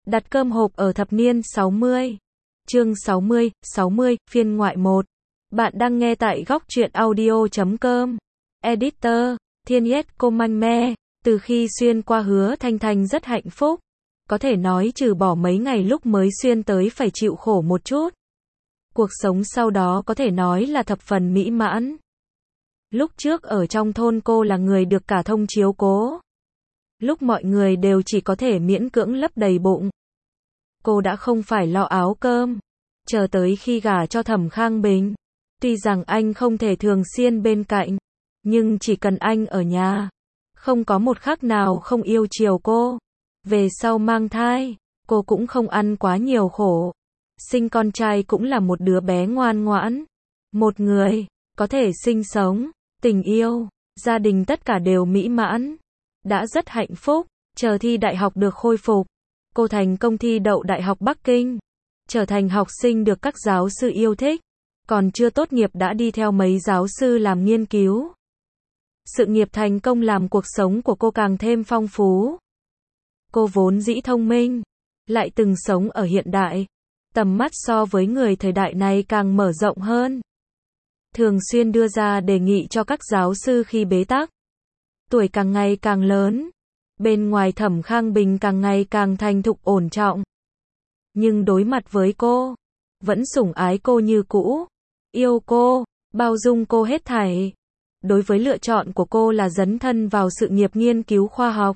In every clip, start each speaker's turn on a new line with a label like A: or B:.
A: Đặt cơm hộp ở thập niên 60. Chương 60, phiên ngoại 1. Bạn đang nghe tại góc truyện audio.com. Editor, Thiên Yết Cô Manh Me. Từ khi xuyên qua Hứa Thanh Thanh rất hạnh phúc. Có thể nói trừ bỏ mấy ngày lúc mới xuyên tới phải chịu khổ một chút. Cuộc sống sau đó có thể nói là thập phần mỹ mãn. Lúc trước ở trong thôn cô là người được cả thông chiếu cố. Lúc mọi người đều chỉ có thể miễn cưỡng lấp đầy bụng. Cô đã không phải lo áo cơm. Chờ tới khi gả cho Thẩm Khang Bình. Tuy rằng anh không thể thường xuyên bên cạnh. Nhưng chỉ cần anh ở nhà. Không có một khắc nào không yêu chiều cô. Về sau mang thai. Cô cũng không ăn quá nhiều khổ. Sinh con trai cũng là một đứa bé ngoan ngoãn. Một người. Có thể sinh sống. Tình yêu. Gia đình tất cả đều mỹ mãn. Đã rất hạnh phúc. Chờ thi đại học được khôi phục. Cô thành công thi đậu Đại học Bắc Kinh. Trở thành học sinh được các giáo sư yêu thích. Còn chưa tốt nghiệp đã đi theo mấy giáo sư làm nghiên cứu. Sự nghiệp thành công làm cuộc sống của cô càng thêm phong phú. Cô vốn dĩ thông minh. Lại từng sống ở hiện đại. Tầm mắt so với người thời đại này càng mở rộng hơn. Thường xuyên đưa ra đề nghị cho các giáo sư khi bế tắc. Tuổi càng ngày càng lớn. Bên ngoài Thẩm Khang Bình càng ngày càng thành thục ổn trọng. Nhưng đối mặt với cô, vẫn sủng ái cô như cũ, yêu cô, bao dung cô hết thảy. Đối với lựa chọn của cô là dấn thân vào sự nghiệp nghiên cứu khoa học.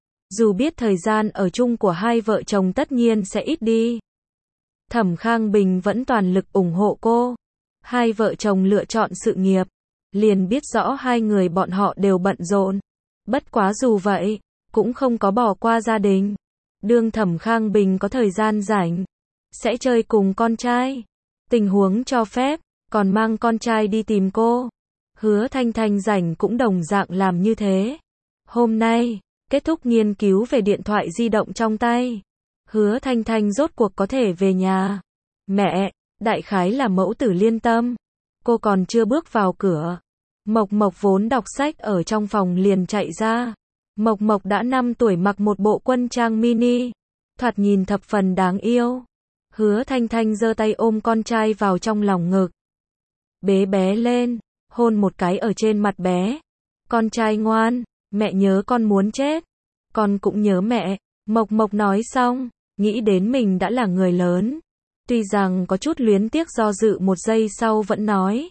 A: Dù biết thời gian ở chung của hai vợ chồng tất nhiên sẽ ít đi. Thẩm Khang Bình vẫn toàn lực ủng hộ cô. Hai vợ chồng lựa chọn sự nghiệp, liền biết rõ hai người bọn họ đều bận rộn. Bất quá dù vậy, cũng không có bỏ qua gia đình. Đương Thẩm Khang Bình có thời gian rảnh, sẽ chơi cùng con trai. Tình huống cho phép, còn mang con trai đi tìm cô. Hứa Thanh Thanh rảnh cũng đồng dạng làm như thế. Hôm nay, kết thúc nghiên cứu về điện thoại di động trong tay. Hứa Thanh Thanh rốt cuộc có thể về nhà. Mẹ, đại khái là mẫu tử liên tâm. Cô còn chưa bước vào cửa. Mộc Mộc vốn đọc sách ở trong phòng liền chạy ra. Mộc Mộc đã 5 tuổi mặc một bộ quân trang mini. Thoạt nhìn thập phần đáng yêu. Hứa Thanh Thanh giơ tay ôm con trai vào trong lòng ngực. Bế bé lên, hôn một cái ở trên mặt bé. Con trai ngoan, mẹ nhớ con muốn chết. Con cũng nhớ mẹ. Mộc Mộc nói xong, nghĩ đến mình đã là người lớn. Tuy rằng có chút luyến tiếc do dự một giây sau vẫn nói.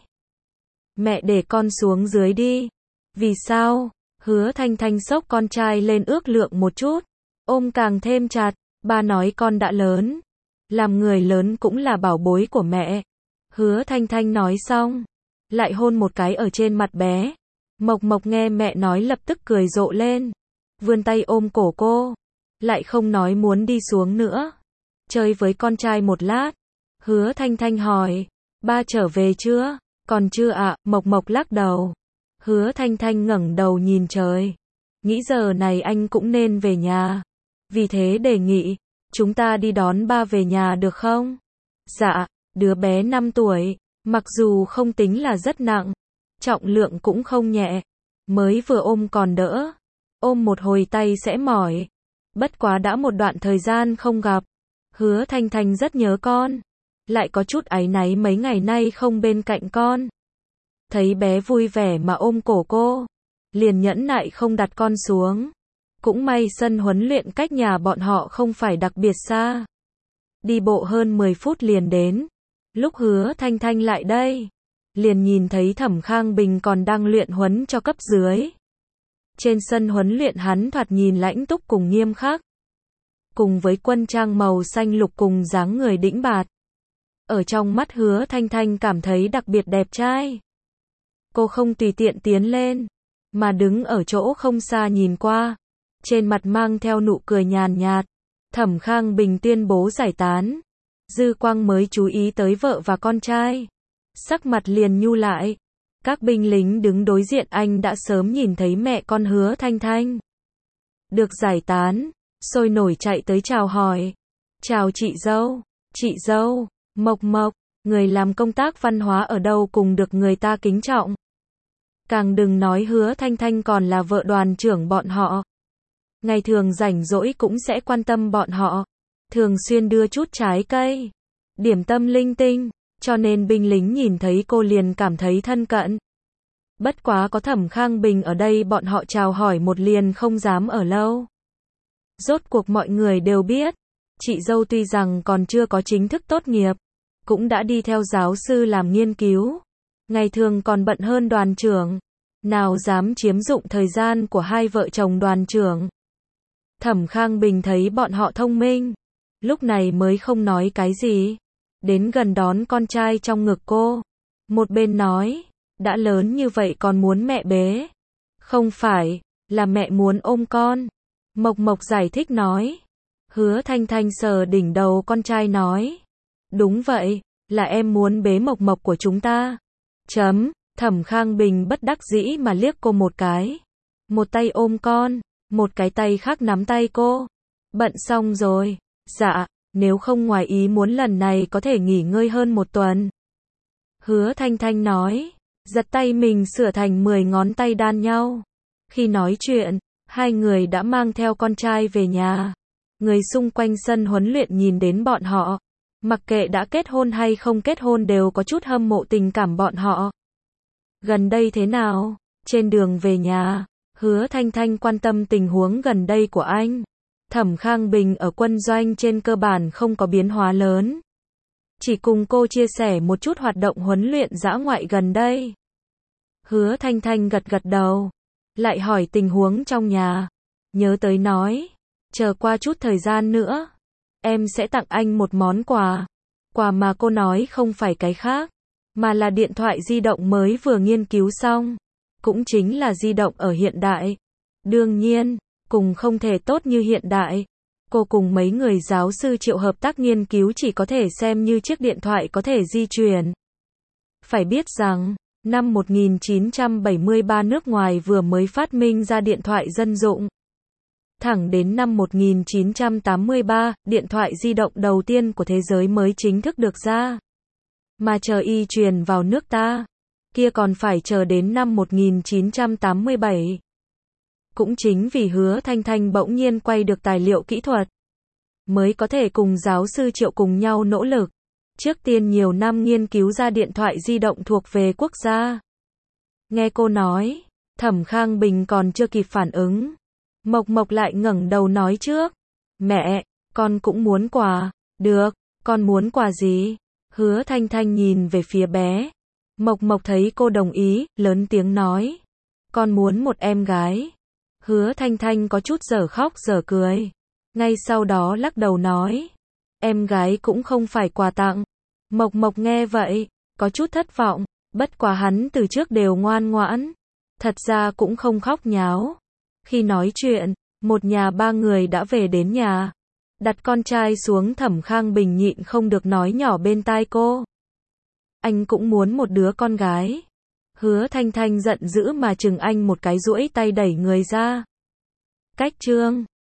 A: Mẹ để con xuống dưới đi. Vì sao? Hứa Thanh Thanh xốc con trai lên ước lượng một chút. Ôm càng thêm chặt. Ba nói con đã lớn. Làm người lớn cũng là bảo bối của mẹ. Hứa Thanh Thanh nói xong. Lại hôn một cái ở trên mặt bé. Mộc Mộc nghe mẹ nói lập tức cười rộ lên. Vươn tay ôm cổ cô. Lại không nói muốn đi xuống nữa. Chơi với con trai một lát. Hứa Thanh Thanh hỏi. Ba trở về chưa? Còn chưa ạ. Mộc Mộc lắc đầu. Hứa Thanh Thanh ngẩng đầu nhìn trời. Nghĩ giờ này anh cũng nên về nhà. Vì thế đề nghị. Chúng ta đi đón ba về nhà được không? Dạ. Đứa bé 5 tuổi. Mặc dù không tính là rất nặng. Trọng lượng cũng không nhẹ. Mới vừa ôm còn đỡ. Ôm một hồi tay sẽ mỏi. Bất quá đã một đoạn thời gian không gặp. Hứa Thanh Thanh rất nhớ con. Lại có chút áy náy mấy ngày nay không bên cạnh con. Thấy bé vui vẻ mà ôm cổ cô. Liền nhẫn nại không đặt con xuống. Cũng may sân huấn luyện cách nhà bọn họ không phải đặc biệt xa. Đi bộ hơn 10 phút liền đến. Lúc Hứa Thanh Thanh lại đây. Liền nhìn thấy Thẩm Khang Bình còn đang luyện huấn cho cấp dưới. Trên sân huấn luyện hắn thoạt nhìn lãnh túc cùng nghiêm khắc. Cùng với quân trang màu xanh lục cùng dáng người đĩnh bạt. Ở trong mắt Hứa Thanh Thanh cảm thấy đặc biệt đẹp trai. Cô không tùy tiện tiến lên, mà đứng ở chỗ không xa nhìn qua. Trên mặt mang theo nụ cười nhàn nhạt. Thẩm Khang Bình tuyên bố giải tán. Dư Quang mới chú ý tới vợ và con trai. Sắc mặt liền nhu lại. Các binh lính đứng đối diện anh đã sớm nhìn thấy mẹ con Hứa Thanh Thanh. Được giải tán, sôi nổi chạy tới chào hỏi. Chào chị dâu, Mộc Mộc, người làm công tác văn hóa ở đâu cùng được người ta kính trọng. Càng đừng nói Hứa Thanh Thanh còn là vợ đoàn trưởng bọn họ. Ngày thường rảnh rỗi cũng sẽ quan tâm bọn họ. thường xuyên đưa chút trái cây, điểm tâm linh tinh, cho nên binh lính nhìn thấy cô liền cảm thấy thân cận. Bất quá có Thẩm Khang Bình ở đây bọn họ chào hỏi một liền không dám ở lâu. Rốt cuộc mọi người đều biết, chị dâu tuy rằng còn chưa có chính thức tốt nghiệp, cũng đã đi theo giáo sư làm nghiên cứu, ngày thường còn bận hơn đoàn trưởng, nào dám chiếm dụng thời gian của hai vợ chồng đoàn trưởng. Thẩm Khang Bình thấy bọn họ thông minh, lúc này mới không nói cái gì, đến gần đón con trai trong ngực cô, một bên nói, đã lớn như vậy còn muốn mẹ bế. Không phải, là mẹ muốn ôm con. Mộc Mộc giải thích nói. Hứa Thanh Thanh sờ đỉnh đầu con trai nói. Đúng vậy, là em muốn bế Mộc Mộc của chúng ta. Thẩm Khang Bình bất đắc dĩ mà liếc cô một cái. Một tay ôm con, một cái tay khác nắm tay cô. Bận xong rồi. Dạ, nếu không ngoài ý muốn lần này có thể nghỉ ngơi hơn một tuần. Hứa Thanh Thanh nói. Giật tay mình sửa thành 10 ngón tay đan nhau. Khi nói chuyện, hai người đã mang theo con trai về nhà. Người xung quanh sân huấn luyện nhìn đến bọn họ. Mặc kệ đã kết hôn hay không kết hôn đều có chút hâm mộ tình cảm bọn họ. Gần đây thế nào? Trên đường về nhà, Hứa Thanh Thanh quan tâm tình huống gần đây của anh. Thẩm Khang Bình ở quân doanh trên cơ bản không có biến hóa lớn. Chỉ cùng cô chia sẻ một chút hoạt động huấn luyện dã ngoại gần đây. Hứa Thanh Thanh gật gật đầu. Lại hỏi tình huống trong nhà. Nhớ tới nói. Chờ qua chút thời gian nữa. Em sẽ tặng anh một món quà. Quà mà cô nói không phải cái khác. Mà là điện thoại di động mới vừa nghiên cứu xong. Cũng chính là di động ở hiện đại. Đương nhiên, cùng không thể tốt như hiện đại. Cô cùng mấy người giáo sư Triệu hợp tác nghiên cứu chỉ có thể xem như chiếc điện thoại có thể di chuyển. Phải biết rằng, năm 1973 nước ngoài vừa mới phát minh ra điện thoại dân dụng. Thẳng đến năm 1983, điện thoại di động đầu tiên của thế giới mới chính thức được ra. Mà chờ y truyền vào nước ta, kia còn phải chờ đến năm 1987. Cũng chính vì Hứa Thanh Thanh bỗng nhiên quay được tài liệu kỹ thuật, mới có thể cùng giáo sư Triệu cùng nhau nỗ lực. Trước tiên nhiều năm nghiên cứu ra điện thoại di động thuộc về quốc gia. Nghe cô nói, Thẩm Khang Bình còn chưa kịp phản ứng. Mộc Mộc lại ngẩng đầu nói trước. Mẹ, con cũng muốn quà. Được, con muốn quà gì? Hứa Thanh Thanh nhìn về phía bé. Mộc Mộc thấy cô đồng ý, lớn tiếng nói. Con muốn một em gái. Hứa Thanh Thanh có chút dở khóc dở cười. Ngay sau đó lắc đầu nói. Em gái cũng không phải quà tặng. Mộc Mộc nghe vậy, có chút thất vọng. Bất quá hắn từ trước đều ngoan ngoãn. Thật ra cũng không khóc nháo. Khi nói chuyện, một nhà ba người đã về đến nhà. Đặt con trai xuống, Thẩm Khang Bình nhịn không được nói nhỏ bên tai cô. Anh cũng muốn một đứa con gái. Hứa Thanh Thanh giận dữ mà chừng anh một cái, duỗi tay đẩy người ra. Cách chương